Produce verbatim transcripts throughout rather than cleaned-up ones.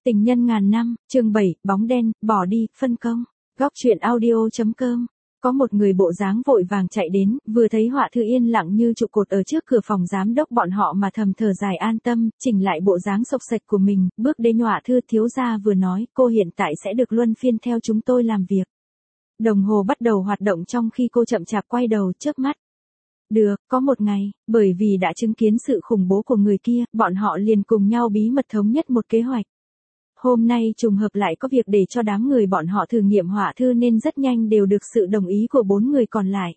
Tình nhân ngàn năm, chương bảy, bóng đen, bỏ đi, phân công. Góc truyện audio.com. Có một người bộ dáng vội vàng chạy đến, vừa thấy Họa Thư yên lặng như trụ cột ở trước cửa phòng giám đốc bọn họ mà thầm thở dài an tâm, chỉnh lại bộ dáng xộc xệch của mình, bước đến Họa Thư thiếu gia vừa nói, cô hiện tại sẽ được luân phiên theo chúng tôi làm việc. Đồng hồ bắt đầu hoạt động trong khi cô chậm chạp quay đầu chớp mắt. Được, có một ngày, bởi vì đã chứng kiến sự khủng bố của người kia, bọn họ liền cùng nhau bí mật thống nhất một kế hoạch. Hôm nay trùng hợp lại có việc để cho đám người bọn họ thử nghiệm Họa Thư nên rất nhanh đều được sự đồng ý của bốn người còn lại.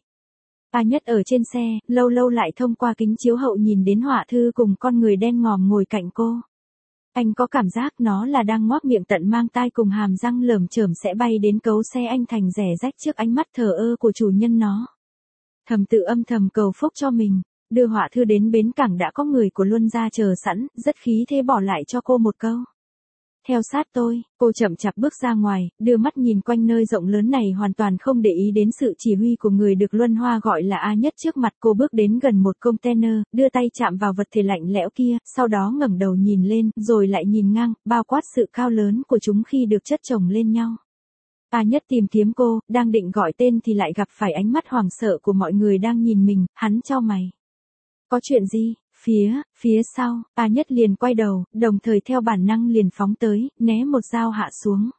A Nhất ở trên xe, lâu lâu lại thông qua kính chiếu hậu nhìn đến Họa Thư cùng con người đen ngòm ngồi cạnh cô. Anh có cảm giác nó là đang ngoác miệng tận mang tai cùng hàm răng lởm chởm sẽ bay đến cấu xe anh thành rẻ rách trước ánh mắt thờ ơ của chủ nhân nó. Thầm tự âm thầm cầu phúc cho mình, đưa Họa Thư đến bến cảng đã có người của Luân gia chờ sẵn, rất khí thế bỏ lại cho cô một câu. Theo sát tôi, cô chậm chạp bước ra ngoài, đưa mắt nhìn quanh nơi rộng lớn này hoàn toàn không để ý đến sự chỉ huy của người được Luân Hoa gọi là A Nhất trước mặt. Cô bước đến gần một container, đưa tay chạm vào vật thể lạnh lẽo kia, sau đó ngẩng đầu nhìn lên, rồi lại nhìn ngang, bao quát sự cao lớn của chúng khi được chất chồng lên nhau. A Nhất tìm kiếm cô, đang định gọi tên thì lại gặp phải ánh mắt hoảng sợ của mọi người đang nhìn mình, hắn chau mày. Có chuyện gì? Phía, phía sau, A Nhất liền quay đầu, đồng thời theo bản năng liền phóng tới, né một dao hạ xuống.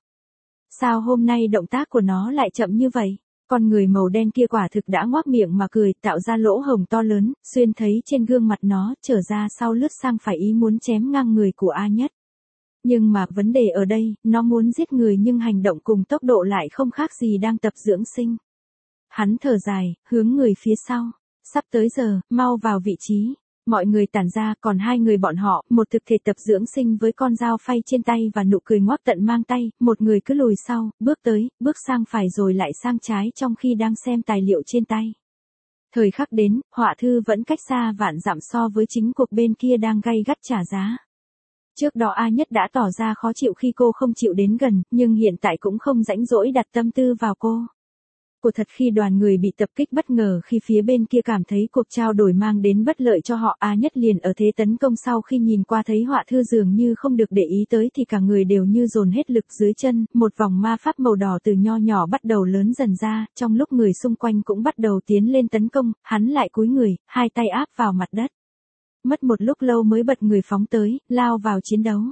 Sao hôm nay động tác của nó lại chậm như vậy? Con người màu đen kia quả thực đã ngoác miệng mà cười, tạo ra lỗ hổng to lớn, xuyên thấy trên gương mặt nó, trở ra sau lướt sang phải ý muốn chém ngang người của A Nhất. Nhưng mà vấn đề ở đây, nó muốn giết người nhưng hành động cùng tốc độ lại không khác gì đang tập dưỡng sinh. Hắn thở dài, hướng người phía sau. Sắp tới giờ, mau vào vị trí. Mọi người tản ra, còn hai người bọn họ, một thực thể tập dưỡng sinh với con dao phay trên tay và nụ cười ngoác tận mang tay, một người cứ lùi sau, bước tới, bước sang phải rồi lại sang trái trong khi đang xem tài liệu trên tay. Thời khắc đến, Họa Thư vẫn cách xa vạn dặm so với chính cuộc bên kia đang gay gắt trả giá. Trước đó A Nhất đã tỏ ra khó chịu khi cô không chịu đến gần, nhưng hiện tại cũng không rãnh rỗi đặt tâm tư vào cô. Cô thật khi đoàn người bị tập kích bất ngờ khi phía bên kia cảm thấy cuộc trao đổi mang đến bất lợi cho họ. A Nhất liền ở thế tấn công sau khi nhìn qua thấy Họa Thư dường như không được để ý tới thì cả người đều như dồn hết lực dưới chân, một vòng ma pháp màu đỏ từ nho nhỏ bắt đầu lớn dần ra, trong lúc người xung quanh cũng bắt đầu tiến lên tấn công, hắn lại cúi người, hai tay áp vào mặt đất. Mất một lúc lâu mới bật người phóng tới, lao vào chiến đấu.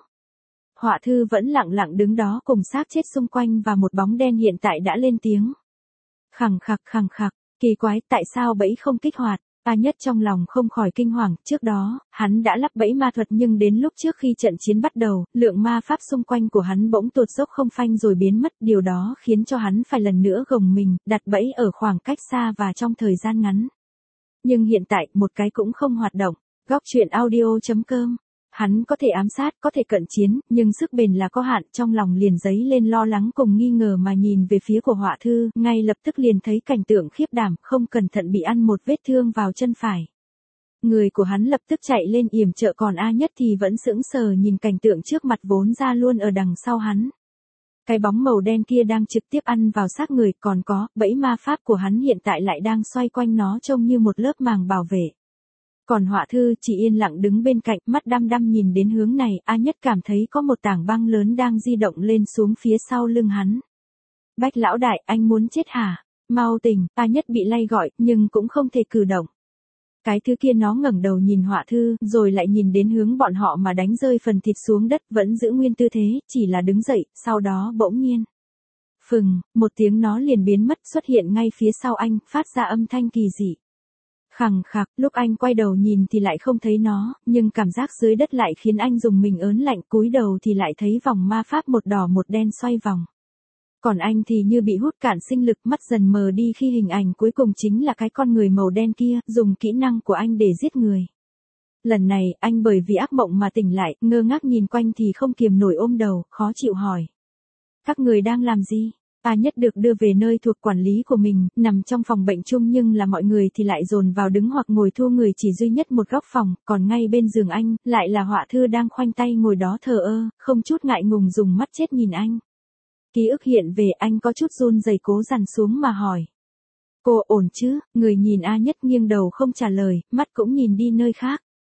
Họa Thư vẫn lặng lặng đứng đó cùng xác chết xung quanh và một bóng đen hiện tại đã lên tiếng. Khẳng khặc khẳng khặc, kỳ quái, tại sao bẫy không kích hoạt? A Nhất trong lòng không khỏi kinh hoàng, trước đó, hắn đã lắp bẫy ma thuật nhưng đến lúc trước khi trận chiến bắt đầu, lượng ma pháp xung quanh của hắn bỗng tụt dốc không phanh rồi biến mất, điều đó khiến cho hắn phải lần nữa gồng mình, đặt bẫy ở khoảng cách xa và trong thời gian ngắn. Nhưng hiện tại, một cái cũng không hoạt động. Góc truyện audio.com. Hắn có thể ám sát, có thể cận chiến, nhưng sức bền là có hạn, trong lòng liền dấy lên lo lắng cùng nghi ngờ mà nhìn về phía của Họa Thư, ngay lập tức liền thấy cảnh tượng khiếp đảm, không cẩn thận bị ăn một vết thương vào chân phải. Người của hắn lập tức chạy lên yểm trợ còn A Nhất thì vẫn sững sờ nhìn cảnh tượng trước mặt vốn ra luôn ở đằng sau hắn. Cái bóng màu đen kia đang trực tiếp ăn vào xác người, còn có, bẫy ma pháp của hắn hiện tại lại đang xoay quanh nó trông như một lớp màng bảo vệ. Còn Họa Thư chỉ yên lặng đứng bên cạnh, mắt đăm đăm nhìn đến hướng này, A Nhất cảm thấy có một tảng băng lớn đang di động lên xuống phía sau lưng hắn. Bách lão đại, anh muốn chết hả? Mau tỉnh, A Nhất bị lay gọi, nhưng cũng không thể cử động. Cái thứ kia nó ngẩng đầu nhìn Họa Thư, rồi lại nhìn đến hướng bọn họ mà đánh rơi phần thịt xuống đất, vẫn giữ nguyên tư thế, chỉ là đứng dậy, sau đó bỗng nhiên. Phừng, một tiếng nó liền biến mất xuất hiện ngay phía sau anh, phát ra âm thanh kỳ dị. Khẳng khặc, lúc anh quay đầu nhìn thì lại không thấy nó, nhưng cảm giác dưới đất lại khiến anh dùng mình ớn lạnh, cúi đầu thì lại thấy vòng ma pháp một đỏ một đen xoay vòng. Còn anh thì như bị hút cạn sinh lực, mắt dần mờ đi khi hình ảnh cuối cùng chính là cái con người màu đen kia, dùng kỹ năng của anh để giết người. Lần này, anh bởi vì ác mộng mà tỉnh lại, ngơ ngác nhìn quanh thì không kiềm nổi ôm đầu, khó chịu hỏi. Các người đang làm gì? A Nhất được đưa về nơi thuộc quản lý của mình, nằm trong phòng bệnh chung nhưng là mọi người thì lại dồn vào đứng hoặc ngồi thua người chỉ duy nhất một góc phòng, còn ngay bên giường anh, lại là Họa Thư đang khoanh tay ngồi đó thờ ơ, không chút ngại ngùng dùng mắt chết nhìn anh. Ký ức hiện về anh có chút run rẩy cố dằn xuống mà hỏi. Cô ổn chứ? Người nhìn A Nhất nghiêng đầu không trả lời, mắt cũng nhìn đi nơi khác.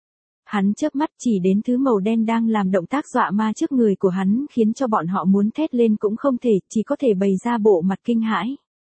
Hắn chớp mắt chỉ đến thứ màu đen đang làm động tác dọa ma trước người của hắn khiến cho bọn họ muốn thét lên cũng không thể, chỉ có thể bày ra bộ mặt kinh hãi.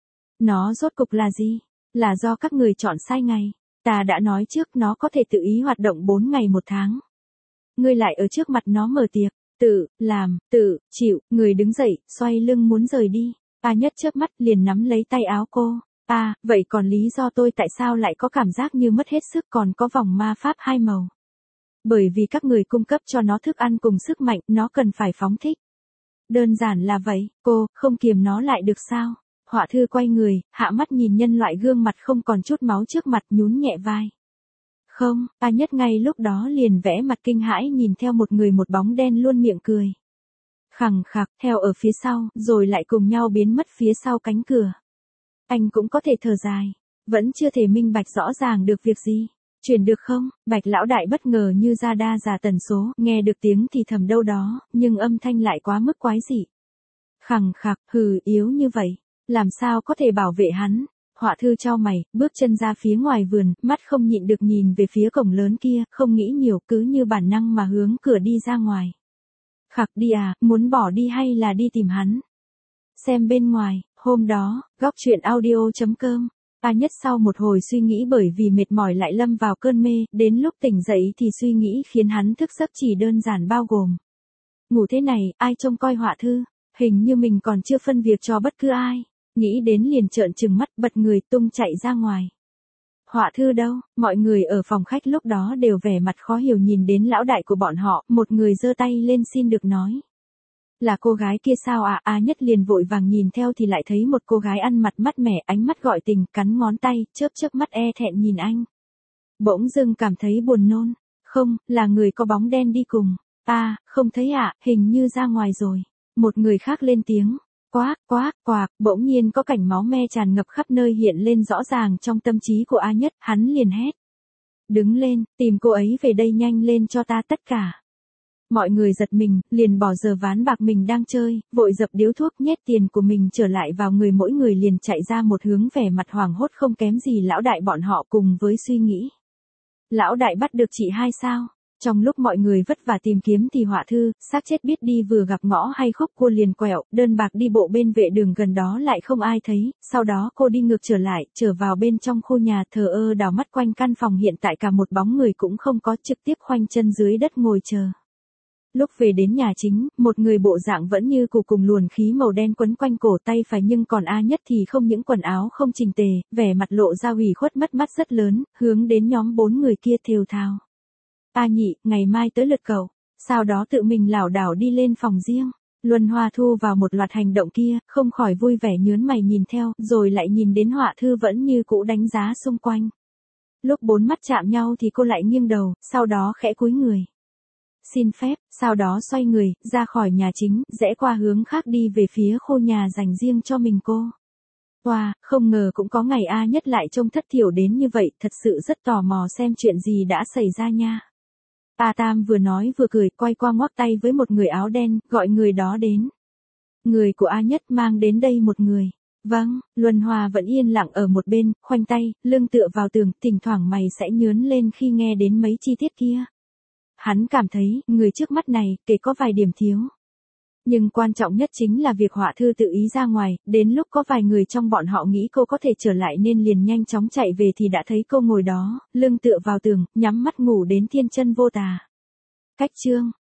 Nó rốt cục là gì? Là do các người chọn sai ngày. Ta đã nói trước nó có thể tự ý hoạt động bốn ngày một tháng. Ngươi lại ở trước mặt nó mở tiệc, tự, làm, tự, chịu, người đứng dậy, xoay lưng muốn rời đi. A Nhất chớp mắt liền nắm lấy tay áo cô. À, vậy còn lý do tôi tại sao lại có cảm giác như mất hết sức còn có vòng ma pháp hai màu? Bởi vì các người cung cấp cho nó thức ăn cùng sức mạnh, nó cần phải phóng thích. Đơn giản là vậy, cô, không kiềm nó lại được sao? Họa thư quay người, hạ mắt nhìn nhân loại gương mặt không còn chút máu trước mặt nhún nhẹ vai. Không, A Nhất ngay lúc đó liền vẽ mặt kinh hãi nhìn theo một người một bóng đen luôn miệng cười. Khằng khặc, theo ở phía sau, rồi lại cùng nhau biến mất phía sau cánh cửa. Anh cũng có thể thở dài, vẫn chưa thể minh bạch rõ ràng được việc gì. Chuyển được không? Bạch lão đại bất ngờ như ra đa già tần số, nghe được tiếng thì thầm đâu đó, nhưng âm thanh lại quá mức quái dị. Khằng khặc, hừ, yếu như vậy, làm sao có thể bảo vệ hắn? Họa thư chau mày, bước chân ra phía ngoài vườn, mắt không nhịn được nhìn về phía cổng lớn kia, không nghĩ nhiều, cứ như bản năng mà hướng cửa đi ra ngoài. Khặc đi à, muốn bỏ đi hay là đi tìm hắn? Xem bên ngoài, hôm đó, góc truyện audio chấm com. A Nhất sau một hồi suy nghĩ bởi vì mệt mỏi lại lâm vào cơn mê, đến lúc tỉnh dậy thì suy nghĩ khiến hắn thức giấc chỉ đơn giản bao gồm. Ngủ thế này, ai trông coi họa thư? Hình như mình còn chưa phân việc cho bất cứ ai. Nghĩ đến liền trợn trừng mắt bật người tung chạy ra ngoài. Họa thư đâu? Mọi người ở phòng khách lúc đó đều vẻ mặt khó hiểu nhìn đến lão đại của bọn họ, một người giơ tay lên xin được nói. Là cô gái kia sao à? A Nhất liền vội vàng nhìn theo thì lại thấy một cô gái ăn mặt mắt mẻ, ánh mắt gọi tình, cắn ngón tay, chớp chớp mắt e thẹn nhìn anh. Bỗng dưng cảm thấy buồn nôn. Không, là người có bóng đen đi cùng. À, không thấy ạ, à, hình như ra ngoài rồi. Một người khác lên tiếng. Quác, quác, quạc, bỗng nhiên có cảnh máu me tràn ngập khắp nơi hiện lên rõ ràng trong tâm trí của A Nhất, hắn liền hét. Đứng lên, tìm cô ấy về đây nhanh lên cho ta tất cả. Mọi người giật mình, liền bỏ giờ ván bạc mình đang chơi, vội dập điếu thuốc nhét tiền của mình trở lại vào người mỗi người liền chạy ra một hướng vẻ mặt hoảng hốt không kém gì lão đại bọn họ cùng với suy nghĩ. Lão đại bắt được chị hai sao? Trong lúc mọi người vất vả tìm kiếm thì họa thư, xác chết biết đi vừa gặp ngõ hay khúc cua liền quẹo, đơn bạc đi bộ bên vệ đường gần đó lại không ai thấy, sau đó cô đi ngược trở lại, trở vào bên trong khu nhà thờ ơ đảo mắt quanh căn phòng hiện tại cả một bóng người cũng không có, trực tiếp khoanh chân dưới đất ngồi chờ. Lúc về đến nhà chính, một người bộ dạng vẫn như cù cùng luồn khí màu đen quấn quanh cổ tay phải nhưng còn A Nhất thì không những quần áo không chỉnh tề, vẻ mặt lộ ra ủy khuất mất mát rất lớn, hướng đến nhóm bốn người kia thều thào. A Nhị, ngày mai tới lượt cậu. Sau đó tự mình lảo đảo đi lên phòng riêng. Luân Hoa thu vào một loạt hành động kia, không khỏi vui vẻ nhớn mày nhìn theo, rồi lại nhìn đến họa thư vẫn như cũ đánh giá xung quanh. Lúc bốn mắt chạm nhau thì cô lại nghiêng đầu, sau đó khẽ cúi người. Xin phép, sau đó xoay người, ra khỏi nhà chính, rẽ qua hướng khác đi về phía khu nhà dành riêng cho mình cô. Wow, không ngờ cũng có ngày A Nhất lại trông thất thiểu đến như vậy, thật sự rất tò mò xem chuyện gì đã xảy ra nha. A Tam vừa nói vừa cười, quay qua ngoắc tay với một người áo đen, gọi người đó đến. Người của A Nhất mang đến đây một người. Vâng, Luân Hoa vẫn yên lặng ở một bên, khoanh tay, lưng tựa vào tường, thỉnh thoảng mày sẽ nhớn lên khi nghe đến mấy chi tiết kia. Hắn cảm thấy, người trước mắt này, kể có vài điểm thiếu. Nhưng quan trọng nhất chính là việc họa thư tự ý ra ngoài, đến lúc có vài người trong bọn họ nghĩ cô có thể trở lại nên liền nhanh chóng chạy về thì đã thấy cô ngồi đó, lưng tựa vào tường, nhắm mắt ngủ đến thiên chân vô tà. Cách chương